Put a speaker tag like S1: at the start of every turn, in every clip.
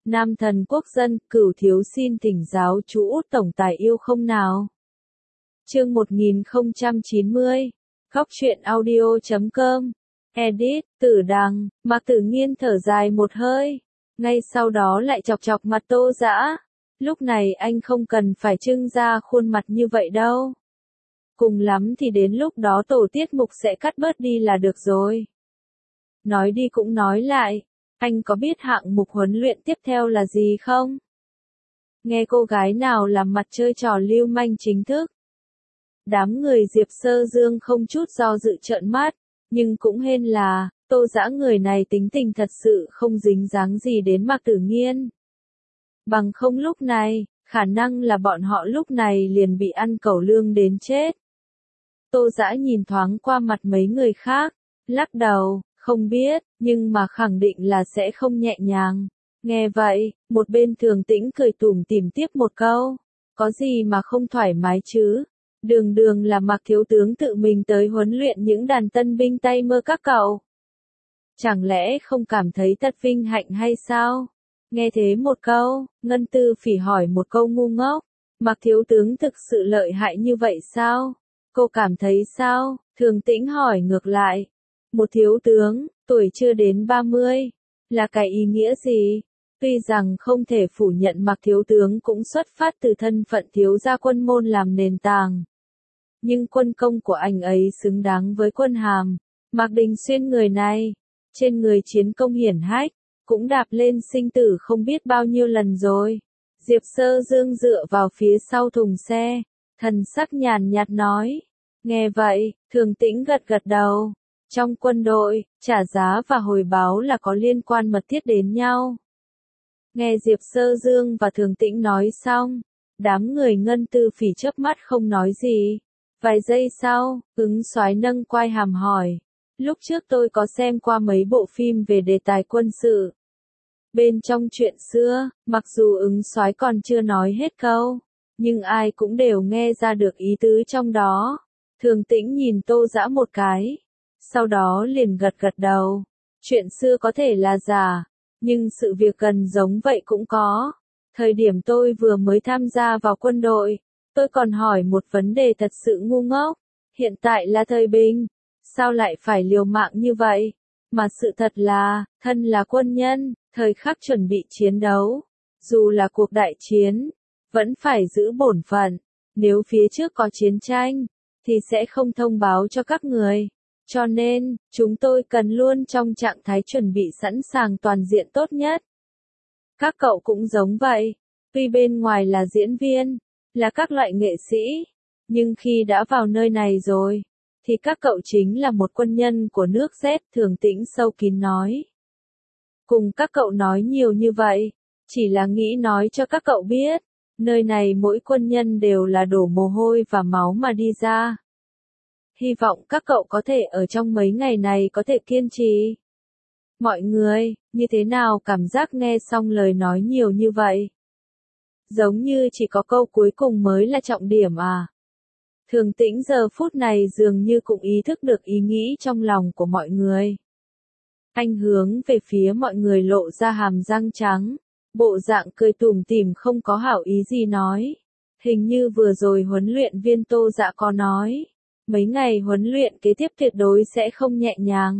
S1: Nam thần quốc dân, Cửu thiếu xin thỉnh giáo chú Út tổng tài yêu không nào. Chương 1090. Góc truyện audio.com. Edit, Tử Đằng. Mạc Tử Nghiên thở dài một hơi, ngay sau đó lại chọc chọc mặt Tô Dã. Lúc này anh không cần phải trưng ra khuôn mặt như vậy đâu. Cùng lắm thì đến lúc đó tổ tiết mục sẽ cắt bớt đi là được rồi. Nói đi cũng nói lại, anh có biết hạng mục huấn luyện tiếp theo là gì không? Nghe cô gái nào làm mặt chơi trò lưu manh chính thức. Đám người Diệp Sơ Dương không chút do dự trợn mắt, nhưng cũng hên là, Tô Dã người này tính tình thật sự không dính dáng gì đến Mạc Tử Nghiên. Bằng không lúc này, khả năng là bọn họ lúc này liền bị ăn cẩu lương đến chết. Tô Dã nhìn thoáng qua mặt mấy người khác, lắc đầu, không biết, nhưng mà khẳng định là sẽ không nhẹ nhàng. Nghe vậy, một bên Thường Tĩnh cười tủm tỉm tiếp một câu, có gì mà không thoải mái chứ? Đường đường là Mạc thiếu tướng tự mình tới huấn luyện những đàn tân binh tay mơ các cậu. Chẳng lẽ không cảm thấy thật vinh hạnh hay sao? Nghe thế một câu, Ngân Tư Phỉ hỏi một câu ngu ngốc, Mạc thiếu tướng thực sự lợi hại như vậy sao? Cô cảm thấy sao? Thường Tĩnh hỏi ngược lại. Một thiếu tướng, tuổi chưa đến 30, là cái ý nghĩa gì? Tuy rằng không thể phủ nhận Mạc thiếu tướng cũng xuất phát từ thân phận thiếu gia quân môn làm nền tảng. Nhưng quân công của anh ấy xứng đáng với quân hàm. Mạc Đình Xuyên người này, trên người chiến công hiển hách, cũng đạp lên sinh tử không biết bao nhiêu lần rồi. Diệp Sơ Dương dựa vào phía sau thùng xe, thần sắc nhàn nhạt nói. Nghe vậy, Thường Tĩnh gật gật đầu. Trong quân đội, trả giá và hồi báo là có liên quan mật thiết đến nhau. Nghe Diệp Sơ Dương và Thường Tĩnh nói xong, đám người Ngân Tư Phỉ chớp mắt không nói gì. Vài giây sau, Ứng Soái nâng quai hàm hỏi. Lúc trước tôi có xem qua mấy bộ phim về đề tài quân sự. Bên trong chuyện xưa, mặc dù Ứng Soái còn chưa nói hết câu, nhưng ai cũng đều nghe ra được ý tứ trong đó. Thường Tĩnh nhìn Tô Dã một cái, sau đó liền gật gật đầu. Chuyện xưa có thể là giả, nhưng sự việc gần giống vậy cũng có. Thời điểm tôi vừa mới tham gia vào quân đội, tôi còn hỏi một vấn đề thật sự ngu ngốc. Hiện tại là thời bình, sao lại phải liều mạng như vậy? Mà sự thật là, thân là quân nhân, thời khắc chuẩn bị chiến đấu, dù là cuộc đại chiến, vẫn phải giữ bổn phận. Nếu phía trước có chiến tranh, thì sẽ không thông báo cho các người. Cho nên, chúng tôi cần luôn trong trạng thái chuẩn bị sẵn sàng toàn diện tốt nhất. Các cậu cũng giống vậy, tuy bên ngoài là diễn viên, là các loại nghệ sĩ, nhưng khi đã vào nơi này rồi, thì các cậu chính là một quân nhân của nước Z. Thường Tĩnh sâu kín nói. Cùng các cậu nói nhiều như vậy, chỉ là nghĩ nói cho các cậu biết, nơi này mỗi quân nhân đều là đổ mồ hôi và máu mà đi ra. Hy vọng các cậu có thể ở trong mấy ngày này có thể kiên trì. Mọi người, như thế nào cảm giác nghe xong lời nói nhiều như vậy? Giống như chỉ có câu cuối cùng mới là trọng điểm à? Thường Tĩnh giờ phút này dường như cũng ý thức được ý nghĩ trong lòng của mọi người. Anh hướng về phía mọi người lộ ra hàm răng trắng, bộ dạng cười tủm tỉm không có hảo ý gì nói. Hình như vừa rồi huấn luyện viên Tô Dã có nói, mấy ngày huấn luyện kế tiếp tuyệt đối sẽ không nhẹ nhàng.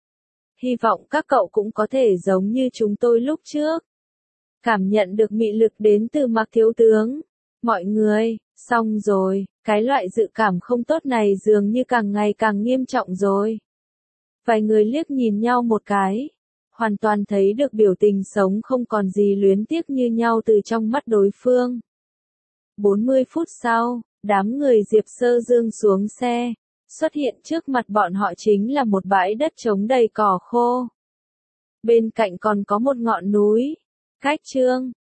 S1: Hy vọng các cậu cũng có thể giống như chúng tôi lúc trước. Cảm nhận được mị lực đến từ Mạc thiếu tướng. Mọi người, xong rồi, cái loại dự cảm không tốt này dường như càng ngày càng nghiêm trọng rồi. Vài người liếc nhìn nhau một cái, hoàn toàn thấy được biểu tình sống không còn gì luyến tiếc như nhau từ trong mắt đối phương. 40 phút sau, đám người Diệp Sơ Dương xuống xe, xuất hiện trước mặt bọn họ chính là một bãi đất trống đầy cỏ khô. Bên cạnh còn có một ngọn núi. Cách chương